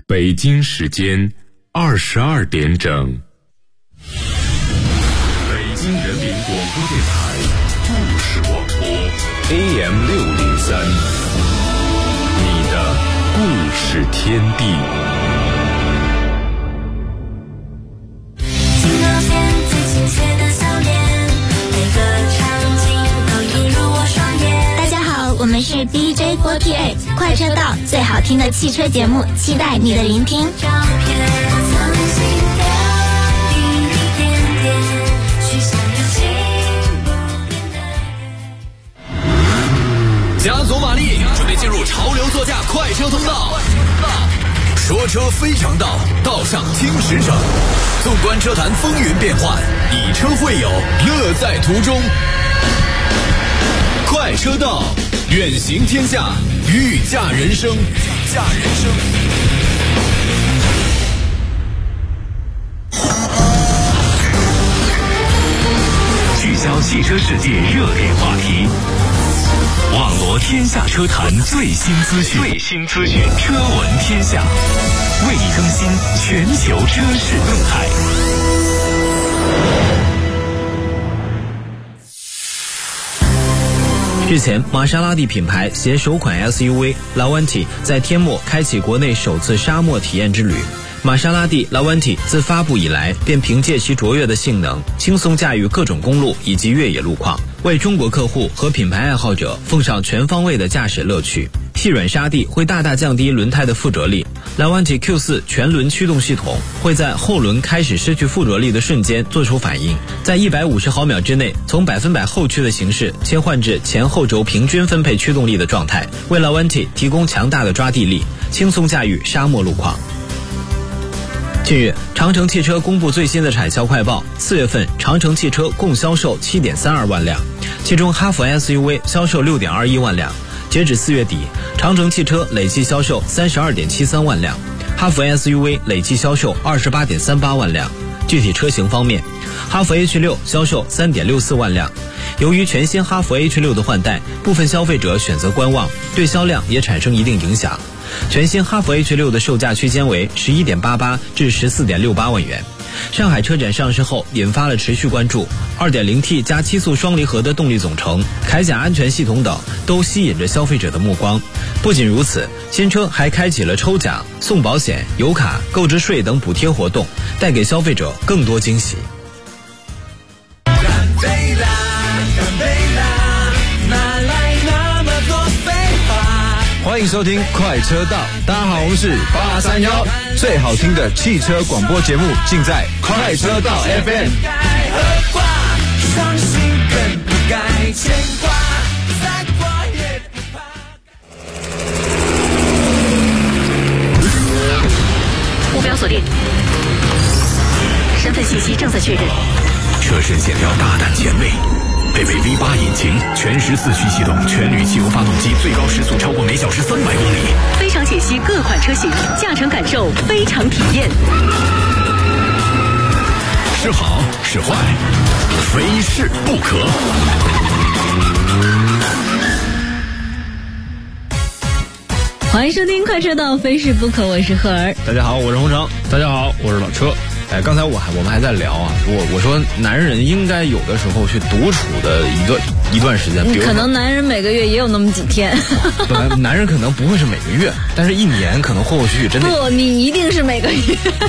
北京时间22点整。北京人民广播电台故事广播 AM603， 你的故事天地。 我们是 DJ48 快车道，最好听的汽车节目，期待你的聆听。 加足马力，准备进入潮流座驾快车通道。说车非常道，道上听实诚。纵观车坛风云变幻，以车会友，乐在途中。快车道，远行天下，御驾人生，御驾人生。 聚焦汽车世界热点话题，网罗天下车坛最新资讯，车闻天下，为你更新全球车市动态。 日前，玛莎拉蒂品牌携首款 SUV 拉万提在天幕开启国内首次沙漠体验之旅。玛莎拉蒂拉万提自发布以来，便凭借其卓越的性能，轻松驾驭各种公路以及越野路况，为中国客户和品牌爱好者奉上全方位的驾驶乐趣。细软沙地会大大降低轮胎的附着力。拉万提 Q4 全轮驱动系统会在后轮开始失去附着力的瞬间做出反应，在150毫秒之内从100%后驱的形式切换至前后轴平均分配驱动力的状态，为拉万提提供强大的抓地力，轻松驾驭沙漠路况。近日，长城汽车公布最新的产销快报，4月份长城汽车共销售 7.32 万辆，其中哈弗 SUV 销售 6.21 万辆。截止4月底，长城汽车累计销售 32.73 万辆，哈弗 SUV 累计销售 28.38 万辆。具体车型方面，哈弗 H6 销售 3.64 万辆。由于全新哈弗 H6 的换代，部分消费者选择观望，对销量也产生一定影响。全新哈弗 H6 的售价区间为 11.88 至 14.68 万元。上海车展上市后引发了持续关注， 2.0T 加7速双离合的动力总成、铠甲安全系统等都吸引着消费者的目光。不仅如此，新车还开启了抽奖、送保险、油卡、购置税等补贴活动，带给消费者更多惊喜。 欢迎收听快车道，大家好，我们是831，最好听的汽车广播节目尽在快车道 FM。 目标锁定，身份信息正在确认。 车身线条大胆前卫，配备 V8 引擎，全时4驱系统，全铝汽油发动机，最高时速超过每小时300公里。 非常解析各款车型，驾乘感受非常体验。 是好是坏，非是不可。 欢迎收听快车道，非是不可，我是赫儿。 大家好，我是洪城。 大家好，我是老车。 刚才我们还在聊啊，我说男人应该有的时候去独处的一段时间，比如可能男人每个月也有那么几天。 男人可能不会是每个月，但是一年可能或许真的。 不，你一定是每个月。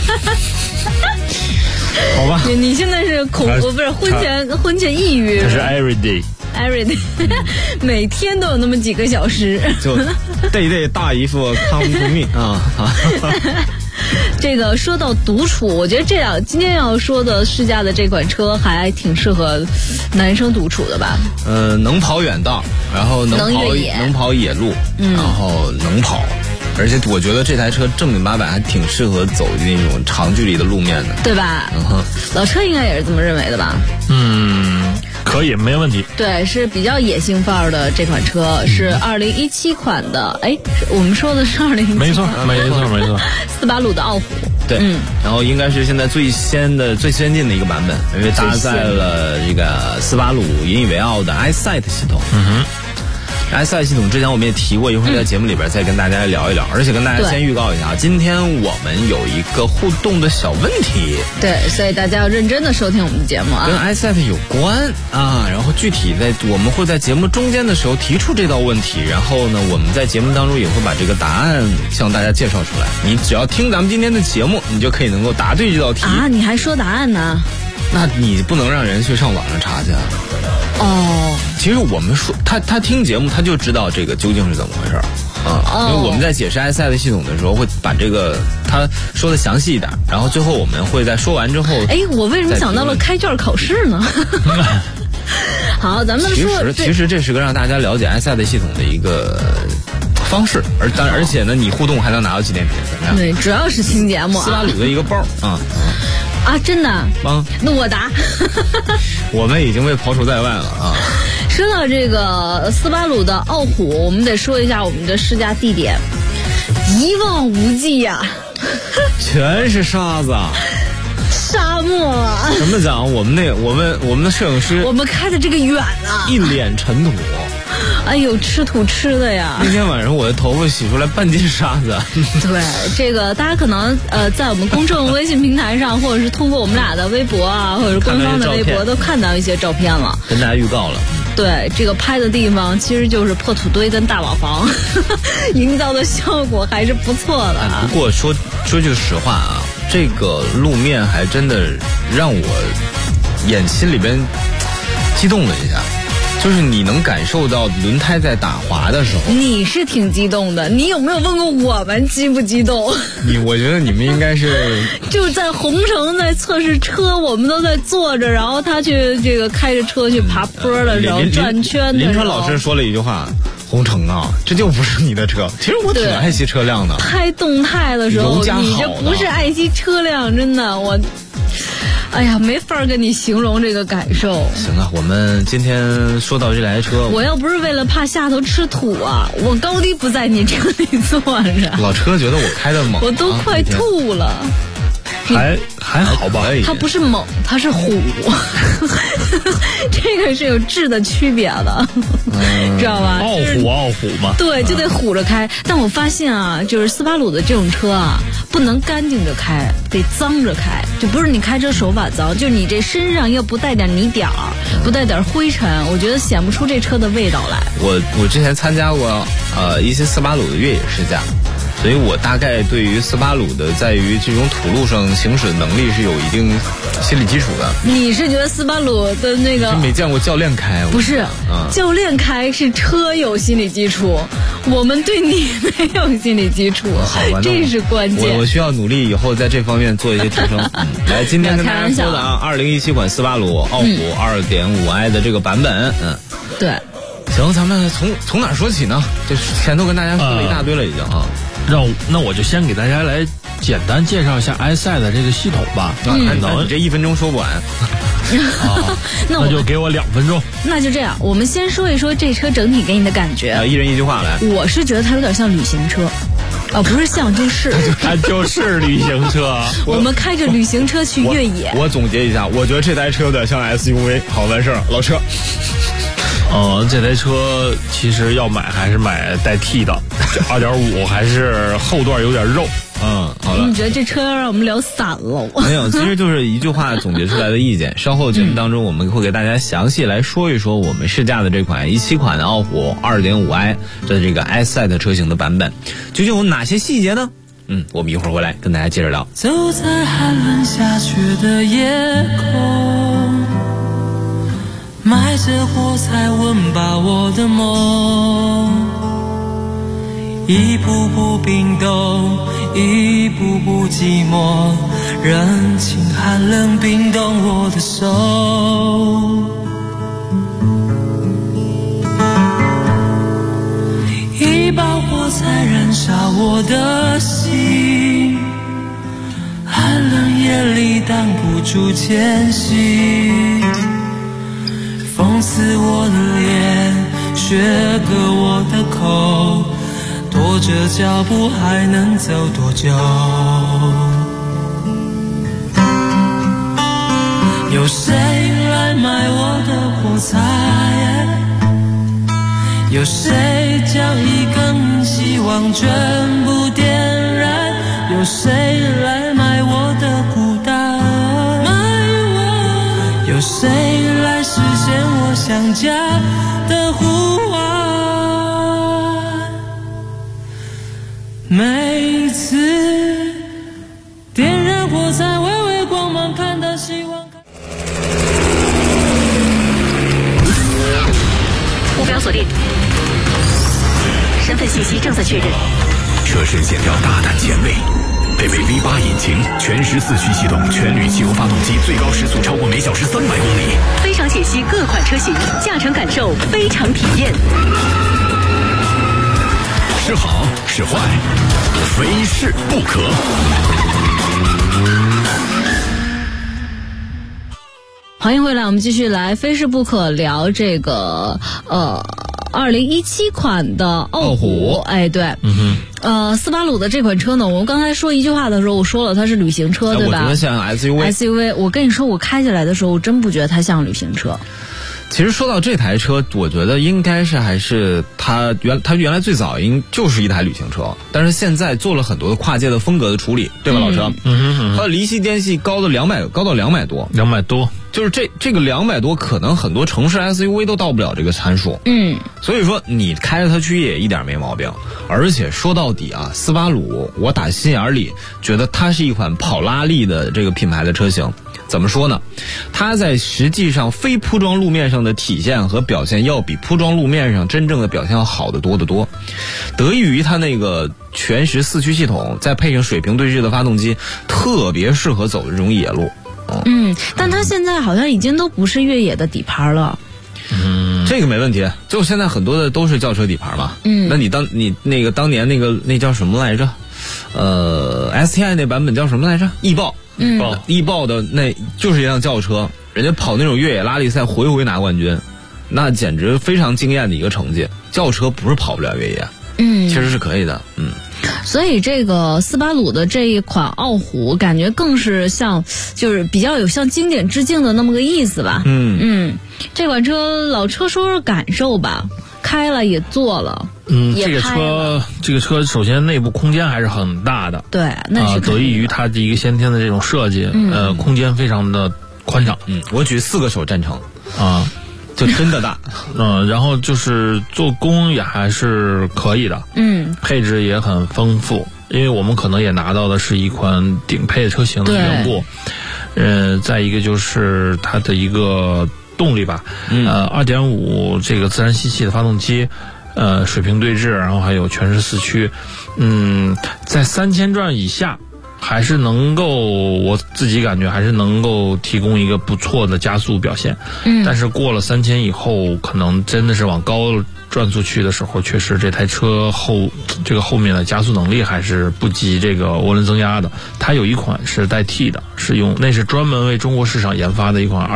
好吧， 你现在是不是婚前抑郁？ 这是 every day， 每天都有那么几个小时。 就 day 大姨夫 come to me 啊。 这个说到独处，我觉得今天要说的试驾的这款车还挺适合男生独处的吧？ 能跑远道，然后能跑野路，然后能跑，而且我觉得这台车正经八百还挺适合走那种长距离的路面的， 对吧？老车应该也是这么认为的吧？ 可以，没问题。 对，是比较野性范儿的这款车，是2017款的。我们说的是2017款。 没错。 斯巴鲁的傲虎。 对，然后应该是现在最先进的一个版本，因为搭载了这个斯巴鲁引以为傲的 iSight 系统。 i7 系统之前我们也提过，一会儿在节目里边再跟大家聊一聊，而且跟大家先预告一下，今天我们有一个互动的小问题， 对，所以大家要认真的收听我们的节目啊， 跟 i7 有关啊，然后具体我们会在节目中间的时候提出这道问题，然后呢，我们在节目当中也会把这个答案向大家介绍出来。你只要听咱们今天的节目，你就可以能够答对这道题啊！你还说答案呢？ 那你不能让人去上网上查去啊。 哦， 其实我们说他听节目他就知道这个究竟是怎么回事啊，因为我们在解释 i7 系统的时候会把这个他说的详细一点，然后最后我们会在说完之后， 哎，我为什么想到了开卷考试呢？好，咱们说， 其实这是个让大家了解 i7 系统的一个方式，而且呢，你互动还能拿到纪念品，怎么样？ 对，主要是听节目啊。 斯巴鲁的一个包啊，真的啊？ 那我答。 我们已经被刨除在外了啊。 说到这个斯巴鲁的傲虎，我们得说一下我们的试驾地点，一望无际呀， 全是沙子。 沙漠啊！ 怎么讲？我们的摄影师， 我们开的这个远啊， 一脸尘土。 哎呦，吃土吃的呀！ 那天晚上我的头发洗出来半斤沙子。 对，这个大家可能在我们公众微信平台上，或者是通过我们俩的微博啊，或者是官方的微博，都看到一些照片了， 跟大家预告了。 对，这个拍的地方其实就是破土堆跟大瓦房，营造的效果还是不错的啊。 不过说句实话啊，这个路面还真的让我心里边激动了一下。就是你能感受到轮胎在打滑的时候， 你是挺激动的。你有没有问过我们激不激动？ 我觉得你们应该是就在红城在测试车，我们都在坐着，然后他去这个开着车去爬坡的时候转圈的时候， 林川老师说了一句话：“红城啊，这就不是你的车。”其实我挺爱惜车辆的。拍动态的时候，你这不是爱惜车辆，真的我。哎呀，没法跟你形容这个感受。 行啊，我们今天说到这台车， 我要不是为了怕下头吃土啊，我高低不在你车里坐着。 老车觉得我开的猛， 我都快吐了。 还好吧？ 它不是猛，它是虎，这个是有质的区别的，知道吧？ 傲虎嘛。 对，就得虎着开。但我发现啊，就是斯巴鲁的这种车啊，不能干净着开，得脏着开。就不是你开车手法脏，就是你这身上要不带点泥点儿，不带点灰尘，我觉得显不出这车的味道来。 我之前参加过一些斯巴鲁的越野试驾。所以我大概对于斯巴鲁的在于这种土路上行驶的能力是有一定心理基础的。 你是觉得斯巴鲁的那个没见过教练开？ 不是，教练开是车有心理基础，我们对你没有心理基础， 好吧， 这是关键。 我需要努力以后在这方面做一些提升。来，今天跟大家说的啊，2017款斯巴鲁傲虎 2.5i 的这个版本， 对。 行，咱们从哪说起呢？这前头跟大家说了一大堆了，已经啊。 那我就先给大家来简单介绍一下 i7 的这个系统吧。 你这1分钟说不完啊，那就给我2分钟。 那就这样，我们先说一说这车整体给你的感觉。 一人一句话来。 我是觉得它有点像旅行车。不是像，就是它就是旅行车。 我们开着旅行车去越野。 我总结一下，我觉得这台车有点像 SUV。好，完事儿，老车。 这台车其实要买还是买带 T 的，2.5还是后段有点肉。 好了。 你觉得这车要让我们聊散了？ 没有，其实就是一句话总结出来的意见。稍后节目当中我们会给大家详细来说一说我们试驾的这款17款的傲虎 2.5i 的这个 i7 车型的版本，究竟有哪些细节呢？我们一会儿回来跟大家接着聊。 走在寒冷下雪的夜空，埋着火柴温饱我的梦，一步步冰冻，一步步寂寞，任情寒冷冰冻我的手。一把火柴燃烧我的心，寒冷夜里挡不住前行，风刺我的脸，雪割我的口，跺着脚步还能走多久？有谁来买我的火柴？ 有谁将一根希望全部点燃？有谁来买我的孤单？有谁来实现我想家的呼唤？每次点燃火柴，微微光芒，看到希望。 目标锁定，身份信息正在确认。 车身线条大胆前卫，配备 V8 引擎，全时4驱系统，全铝汽油发动机，最高时速超过每小时300公里。 非常解析各款车型，驾乘感受，非常体验。 是好是坏，非试不可。 欢迎回来，我们继续来非试不可聊这个2017款的傲虎。哎，对，斯巴鲁的这款车呢，我们刚才说一句话的时候，我说了它是旅行车，对吧？ 我觉得像 SUV。 我跟你说，我开起来的时候，我真不觉得它像旅行车。 其实说到这台车，我觉得应该是还是它原来最早就是一台旅行车，但是现在做了很多的跨界的风格的处理，对吧，老车？它的离系间隙高到200多 ，200多， 就是这个200多，可能很多城市 SUV 都到不了这个参数。所以说你开着它去也一点没毛病。而且说到底啊，斯巴鲁我打心眼里觉得它是一款跑拉力的这个品牌的车型。怎么说呢？它在实际上非铺装路面上的体现和表现要比铺装路面上真正的表现要好得多得多。得益于它那个全时4驱系统，再配上水平对置的发动机，特别适合走这种野路。 但它现在好像已经都不是越野的底盘了。 这个没问题，就现在很多的都是轿车底盘嘛。那你当年那叫什么来着？STI 那版本叫什么来着？翼豹的那就是一辆轿车，人家跑那种越野拉力赛回拿冠军，那简直非常惊艳的一个成绩。轿车不是跑不了越野，其实是可以的。 所以这个斯巴鲁的这一款傲虎，感觉更是就是比较有向经典致敬的那么个意思吧。这款车老车说说感受吧，开了也坐了。 这个车首先内部空间还是很大的， 对，那是得益于它的一个先天的这种设计，空间非常的宽敞。 我举4个手赞成啊，就真的大。 然后就是做工也还是可以的，配置也很丰富，因为我们可能也拿到的是一款顶配的车型的缘故。再一个就是它的一个动力吧，2.5这个自然吸气的发动机。水平对置，然后还有全时4驱，在3000转以下，还是能够，我自己感觉还是能够提供一个不错的加速表现。但是过了3000以后，可能真的是往高转速去的时候，确实这台车后面的加速能力还是不及这个涡轮增压的。它有一款是代替的，那是专门为中国市场研发的一款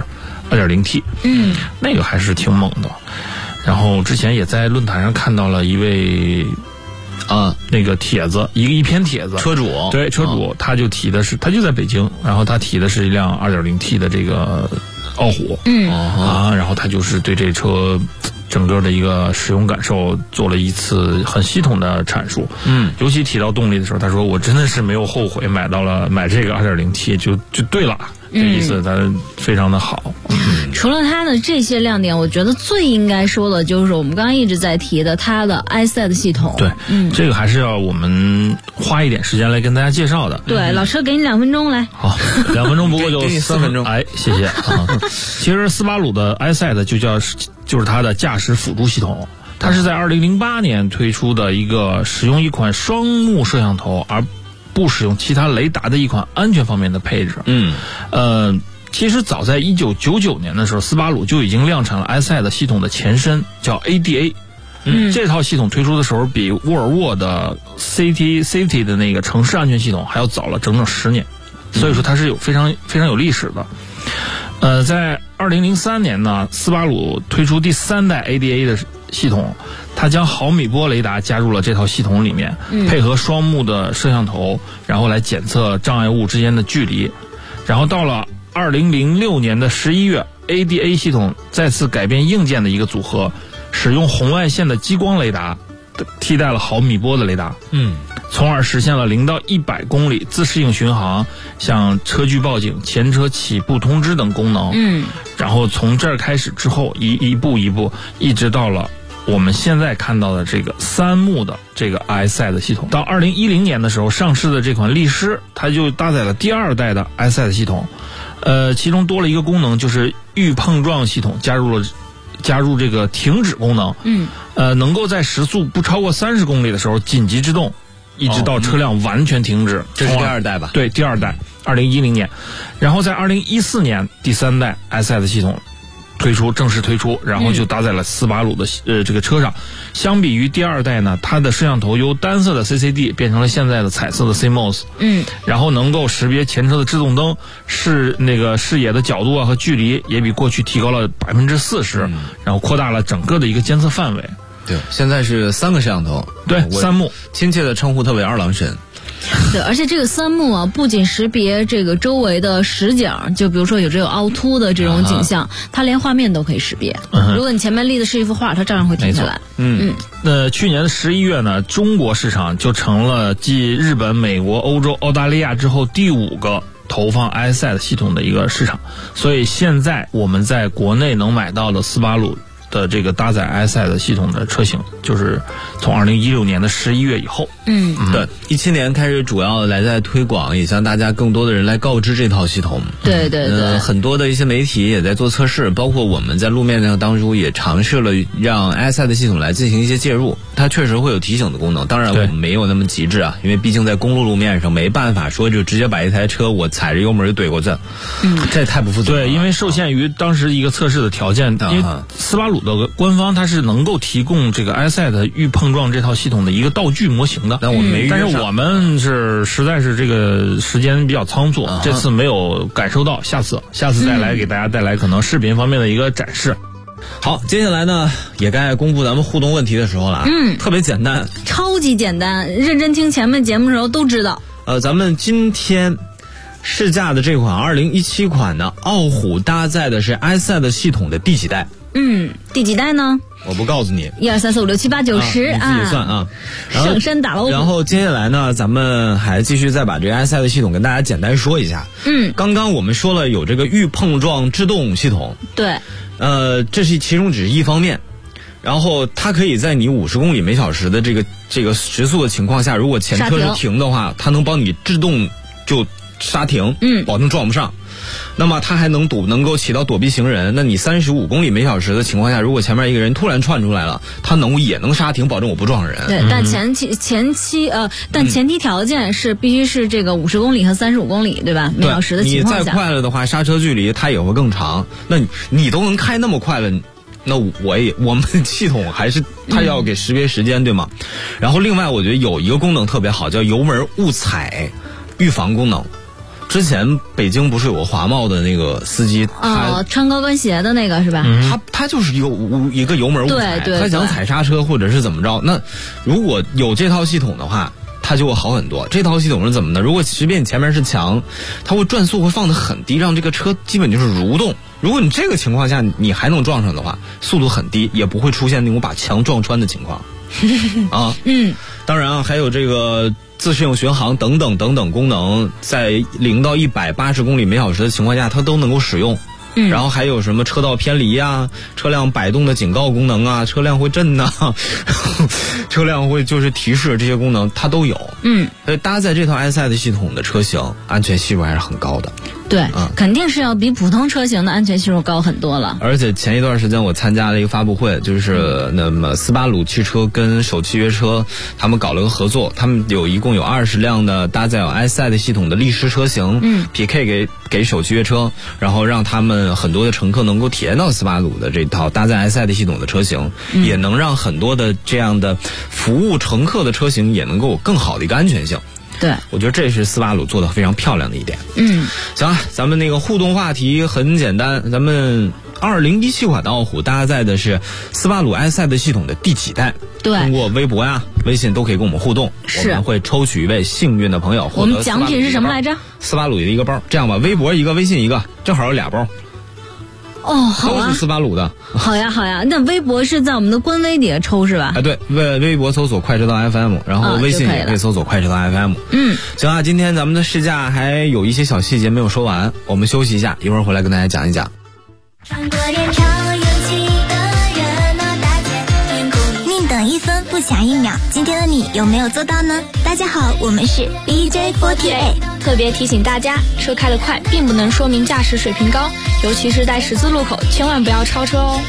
2.0T，那个还是挺猛的。然后之前也在论坛上看到了一位那个帖子，一篇帖子， 车主他就提的是，他就在北京，然后他提的是一辆2.0T 的这个傲虎，然后他就是对这车整个的一个使用感受做了一次很系统的阐述。尤其提到动力的时候，他说我真的是没有后悔买这个 2.0T， 就对了。这意思它非常的好。 除了它的这些亮点，我觉得最应该说的就是我们刚刚一直在提的它的 iSet 系统。 对，这个还是要我们花一点时间来跟大家介绍的。 对，老车给你2分钟来。 好，2分钟不过就 4分钟。 哎，谢谢啊。其实斯巴鲁的 iSet 就是它的驾驶辅助系统。它是在2008年推出的使用一款双目摄像头而不使用其他雷达的一款安全方面的配置。其实早在1999年的时候，斯巴鲁就已经量产了 iSet 系统的前身，叫 ADA。这套系统推出的时候，比沃尔沃的 Safety 的那个城市安全系统还要早了整整10年，所以说它是有非常非常有历史的。在2003年呢，斯巴鲁推出第3代 ADA 的系统，它将毫米波雷达加入了这套系统里面，配合双目的摄像头，然后来检测障碍物之间的距离。然后到了2006年的11月，ADA 系统再次改变硬件的一个组合， 使用红外线的激光雷达替代了毫米波的雷达，从而实现了0到100公里自适应巡航，像车距报警、前车起步通知等功能。然后从这儿开始之后，一步一步，一直到了我们现在看到的这个3幕的这个 EyeSight 系统。到2010年的时候上市的这款力狮，它就搭载了第2代的 EyeSight 系统，其中多了一个功能，就是预碰撞系统加入这个停止功能，能够在时速不超过30公里的时候紧急制动，一直到车辆完全停止。 这是第2代吧？ 对，第2代，2010年，然后在2014年第3代 EyeSight 系统正式推出，然后就搭载了斯巴鲁的这个车上。相比于第2代呢，它的摄像头由单色的 CCD 变成了现在的彩色的 CMOS，然后能够识别前车的制动灯，视野的角度啊和距离也比过去提高了40%，然后扩大了整个的一个监测范围。 对，现在是3个摄像头， 对，3幕， 亲切的称呼它为2郎神。 对，而且这个3幕啊，不仅识别这个周围的实景，就比如说有这种凹凸的这种景象，它连画面都可以识别。如果你前面立的是一幅画，它照样会停下来。 那去年11月呢，中国市场就成了继日本、美国、欧洲、澳大利亚之后第5个投放 EyeSight 系统的一个市场。所以现在我们在国内能买到的斯巴鲁的这个搭载 EyeSight 系统的车型，就是从2016年的11月以后。 对，17年开始主要来在推广，也向大家更多的人来告知这套系统。 对对对， 很多的一些媒体也在做测试，包括我们在路面当中也尝试了让 EyeSight 系统来进行一些介入，它确实会有提醒的功能。当然我们没有那么极致啊，因为毕竟在公路路面上没办法说就直接把一台车我踩着油门就怼过去，这太不负责任了。 对，因为受限于当时一个测试的条件，因为斯巴鲁的官方它是能够提供这个 EyeSight 预碰撞这套系统的一个道具模型的， 但我们没遇上。 但是我们实在是这个时间比较仓促，这次没有感受到，下次再来给大家带来可能视频方面的一个展示。 好，接下来呢也该公布咱们互动问题的时候了。特别简单， 超级简单，认真听前面节目的时候都知道。 咱们今天试驾的这款2017款的傲虎搭载的是 EyeSight 系统的第几代？ 第几代呢？ 我不告诉你。 1、2、3、4、5、6、7、8、9、10 你自己算啊。 上山打老虎。 然后接下来呢，咱们还继续再把这个 EyeSight 系统跟大家简单说一下。刚刚我们说了有这个预碰撞制动系统。 对。 这是其中只是一方面。然后它可以在你50公里每小时的这个时速的情况下，如果前车是停的话，它能帮你制动就刹停，保证撞不上。那么它还能够起到躲避行人。那你35公里每小时的情况下，如果前面一个人突然窜出来了，它也能刹停，保证我不撞人。 对，但前提条件是必须是这个50公里和35公里，对吧？每小时的情况下。 你再快了的话，刹车距离它也会更长。那你都能开那么快了，那我们系统还是它要给识别时间，对吗？然后另外我觉得有一个功能特别好，叫油门误踩预防功能。之前北京不是有个华贸的那个司机， 穿高跟鞋的那个是吧？ 他就是一个油门误踩，他想踩刹车或者是怎么着。那如果有这套系统的话，它就会好很多。这套系统是怎么呢？如果即便你前面是墙，它会转速会放得很低，让这个车基本就是蠕动。如果你这个情况下你还能撞上的话，速度很低，也不会出现那种把墙撞穿的情况。当然还有这个自适应巡航等等功能，在0到180公里每小时的情况下，它都能够使用。然后还有什么车道偏离啊，车辆摆动的警告功能啊，车辆会震呐，车辆会就是提示，这些功能它都有。所以搭载这套 EyeSight 系统的车型，安全系数还是很高的。 对，肯定是要比普通车型的安全系数高很多了。 而且前一段时间我参加了一个发布会，就是那么斯巴鲁汽车跟首汽约车他们搞了个合作，他们一共有20辆的搭载有 EyeSight 系统的力狮车型，PK 给首汽约车，然后让他们很多的乘客能够体验到斯巴鲁的这套搭载 EyeSight 系统的车型，也能让很多的这样的服务乘客的车型也能够有更好的一个安全性。 对， 我觉得这是斯巴鲁做的非常漂亮的一点。行了，咱们那个互动话题很简单，咱们2017款的傲虎搭载的是斯巴鲁 EyeSight 系统的第几代？ 对， 通过微博呀、微信都可以跟我们互动，我们会抽取一位幸运的朋友。 我们奖品是什么来着？ 斯巴鲁的一个包。这样吧，微博一个，微信一个，正好有俩包。 哦，好啊， 都是斯巴鲁的。 好呀，好呀。那微博是在我们的官微底下抽是吧？ 对，微博搜索快车道 FM， 然后微信也可以搜索快车道 FM。行啊，今天咱们的试驾还有一些小细节没有说完，我们休息一下，一会儿回来跟大家讲一讲。 宁等一分不想1秒，今天的你有没有做到呢？大家好，我们是 DJ48， 特别提醒大家，车开得快并不能说明驾驶水平高，尤其是在十字路口，千万不要超车哦。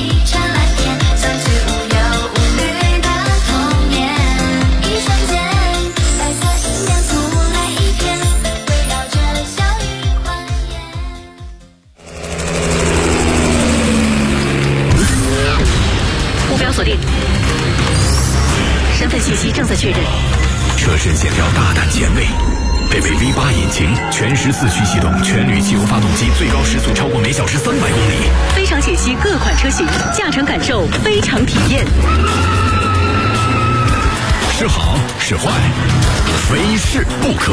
目标锁定，身份信息正在确认。 车身线条大胆前卫，配备 V8 引擎，全时4驱系统，全铝汽油发动机，最高时速超过每小时300公里。 非常解析各款车型，驾乘感受非常体验。 是好是坏，非试不可。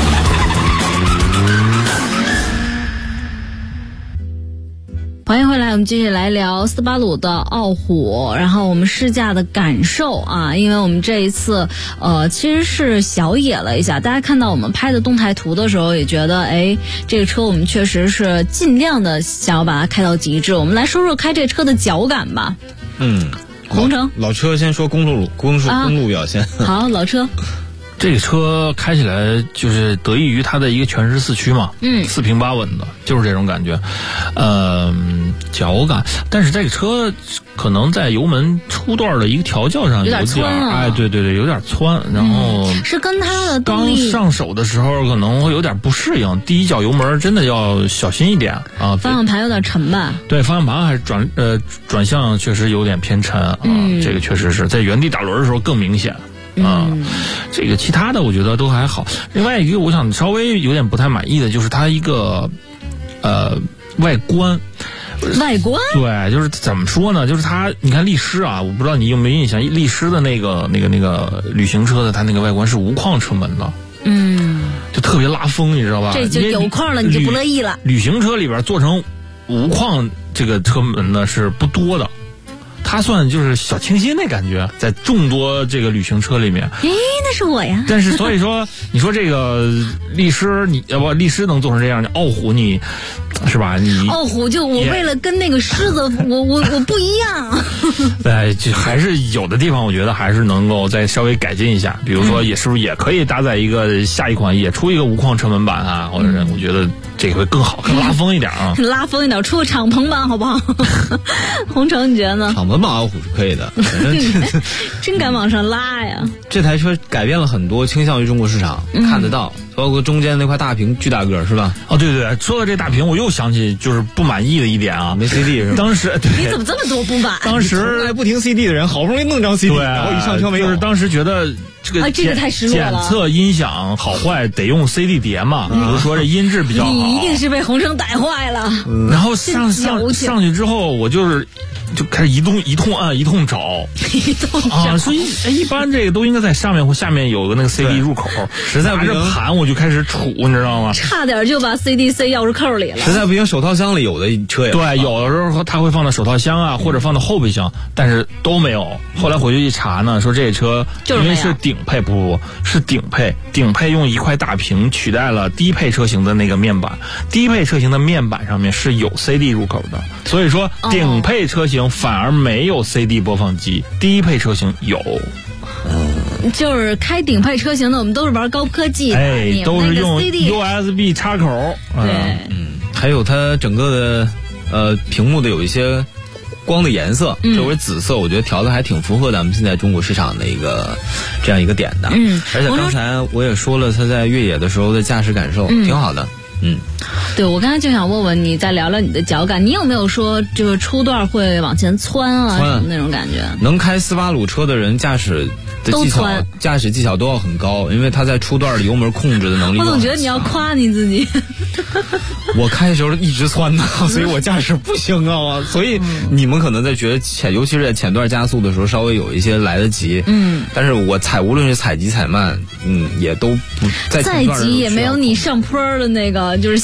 欢迎回来，我们继续来聊斯巴鲁的傲虎，然后我们试驾的感受啊，因为我们这一次其实是小野了一下，大家看到我们拍的动态图的时候也觉得这个车我们确实是尽量的想要把它开到极致。我们来说说开这车的脚感吧。洪城老车先说公路表现。 好，老车这个车开起来就是得益于它的一个全时4驱嘛，4平8稳的，就是这种感觉。脚感，但是这个车可能在油门初段的一个调教上有点窜对，有点窜，然后是跟它的刚上手的时候可能会有点不适应，第一脚油门真的要小心一点啊。 方向盘有点沉吧？ 对，方向盘还是转向确实有点偏沉啊，这个确实是在原地打轮的时候更明显。这个其他的我觉得都还好。另外一个我想稍微有点不太满意的就是它一个外观，对，就是怎么说呢？就是它，你看力狮啊，我不知道你有没有印象，力狮的那个旅行车的，它那个外观是无框车门的，就特别拉风，你知道吧？ 这就有框了，你就不乐意了。 旅行车里边做成无框这个车门呢是不多的。它算就是小清新那感觉，在众多这个旅行车里面。 那是我呀。 但是所以说，你说这个力狮，力狮能做成这样，傲虎你是吧？你傲虎就我为了跟那个狮子，我不一样。 就还是有的地方，我觉得还是能够再稍微改进一下。比如说，是不是也可以搭载一个下一款也出一个无框车门版啊？或者是我觉得这个会更好，更拉风一点啊。 拉风一点，出个敞篷版好不好？洪城你觉得呢？ 敞篷版傲虎是可以的， 真敢往上拉呀！ 这台车改变了很多，倾向于中国市场，看得到，包括中间那块大屏巨大个是吧？ 对，说到这大屏，我又想起就是不满意的一点啊， 没 CD 是吧？ 当时对， 你怎么这么多不满？ 当时不停 CD 的人，好不容易弄张 CD，然后一上车没有， 就是当时觉得这个太失落了。 检测音响好坏得用 CD 碟嘛，比如说这音质比较好。 你一定是被洪城逮坏了。 然后上去之后，我就开始一通按，一通找，所以一般这个都应该在上面或下面有个那个 CD 入口，实在不行盘我就开始杵，你知道吗？ 差点就把 CD 塞钥匙扣里了。 实在不行，手套箱里有的车也对，有的时候他会放到手套箱啊，或者放到后备箱，但是都没有。后来回去一查呢，说这车因为是顶配，不是顶配，顶配用一块大屏取代了低配车型的那个面板，低配车型的面板上面是有 CD 入口的，所以说顶配车型反而没有 CD 播放机，低配车型有。 就是开顶配车型的，我们都是玩高科技的， 都是用 USB 插口。 对， 还有它整个的屏幕的有一些光的颜色，这为紫色，我觉得调的还挺符合咱们现在中国市场的一个这样一个点的。而且刚才我也说了，它在越野的时候的驾驶感受挺好的。 对，我刚才就想问问你，再聊聊你的脚感，你有没有说就是初段会往前窜啊什么那种感觉？ 能开斯巴鲁车的人驾驶技巧都要很高，因为他在初段的油门控制的能力。 我总觉得你要夸你自己。 我开的时候一直窜的，所以我驾驶不行啊。所以你们可能在觉得尤其是在前段加速的时候稍微有一些来得及，但是我无论是踩急踩慢，也都不在再急也没有你上坡的那个就是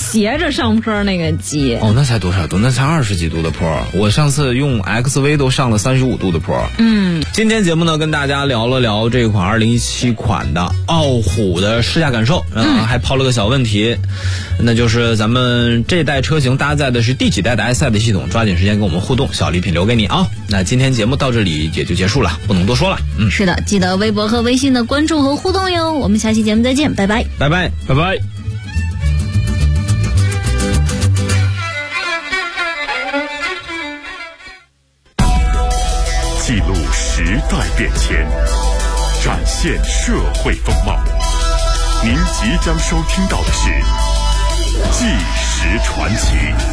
斜着上坡那个急。 哦，那才多少度？那才20几度的坡。我上次用 XV 都上了35度的坡。今天节目呢，跟大家聊了聊这款2017款的傲虎的试驾感受，还抛了个小问题，那就是咱们这代车型搭载的是第几代的 i-Sight 系统？抓紧时间跟我们互动，小礼品留给你啊！那今天节目到这里也就结束了，不能多说了。 是的，记得微博和微信的关注和互动哟。我们下期节目再见，拜拜， 拜拜， 拜拜。 记录时代变迁，展现社会风貌。您即将收听到的是《纪实传奇》。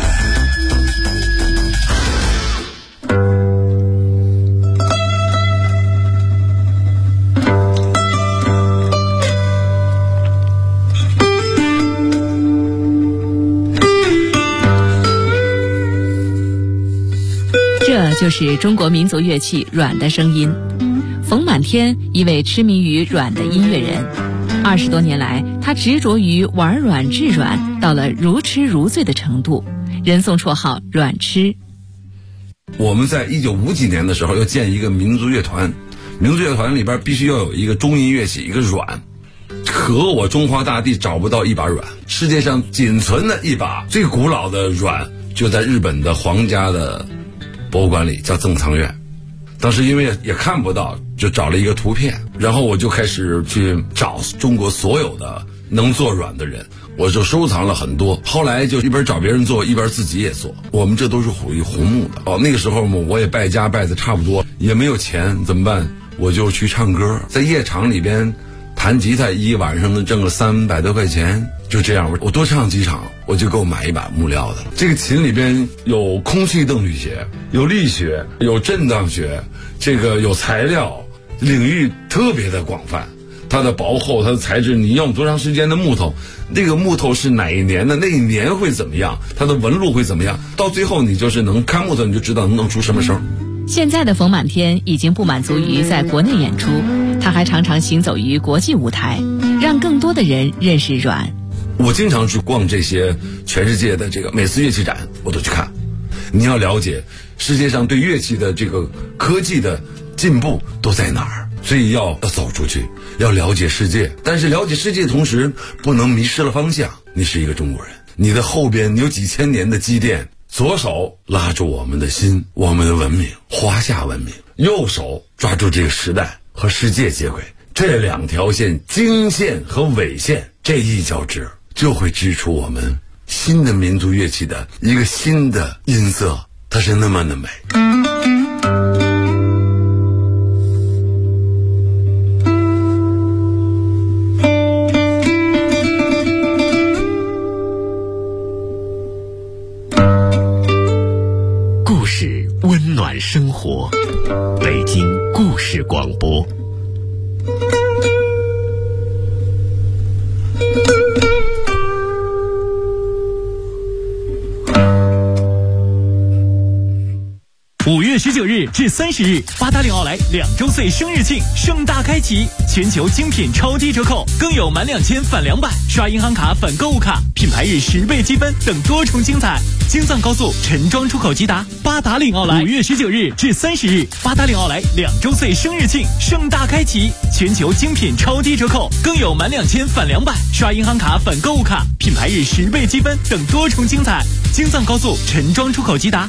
这就是中国民族乐器阮的声音。冯满天，一位痴迷于阮的音乐人，20多年来，他执着于玩阮制阮，到了如痴如醉的程度，人送绰号阮痴。 我们在1950几年的时候要建一个民族乐团，民族乐团里边必须要有一个中音乐器，一个阮。可我中华大地找不到一把阮，世界上仅存的一把最古老的阮，就在日本的皇家的博物馆里，叫正仓院。当时因为也看不到，就找了一个图片，然后我就开始去找中国所有的能做阮的人，我就收藏了很多。后来就一边找别人做，一边自己也做。我们这都是属于红木的。那个时候我也败家败的差不多，也没有钱，怎么办？我就去唱歌，在夜场里边弹吉他，一晚上能挣个300多块钱。就这样，我多唱几场，我就给我买一把木料的。这个琴里边有空气动力学，有力学，有震荡学，这个有材料，领域特别的广泛。它的薄厚，它的材质，你用多长时间的木头，那个木头是哪一年的，那一年会怎么样，它的纹路会怎么样，到最后你就是能看木头，你就知道能弄出什么声。 现在的冯满天已经不满足于在国内演出，他还常常行走于国际舞台，让更多的人认识阮。 我经常去逛这些全世界的这个每次乐器展，我都去看。你要了解世界上对乐器的这个科技的进步都在哪儿，所以要走出去，要了解世界。但是了解世界的同时，不能迷失了方向。你是一个中国人，你的后边有几千年的积淀，左手拉住我们的心，我们的文明，华夏文明；右手抓住这个时代和世界接轨。这两条线，经线和纬线，这一交织，就会织出我们新的民族乐器的一个新的音色，它是那么的美。 故事温暖生活，北京故事广播。5月19日至30日，八达岭奥莱2周岁生日庆盛大开启，全球精品超低折扣，更有满2000返200，刷银行卡返购物卡，品牌日10倍积分等多重精彩。京藏高速陈庄出口吉达，八达岭奥莱5月19日至30日，八达岭奥莱2周岁生日庆盛大开启，全球精品超低折扣，更有满2000返200，刷银行卡返购物卡，品牌日10倍积分等多重精彩。京藏高速陈庄出口吉达。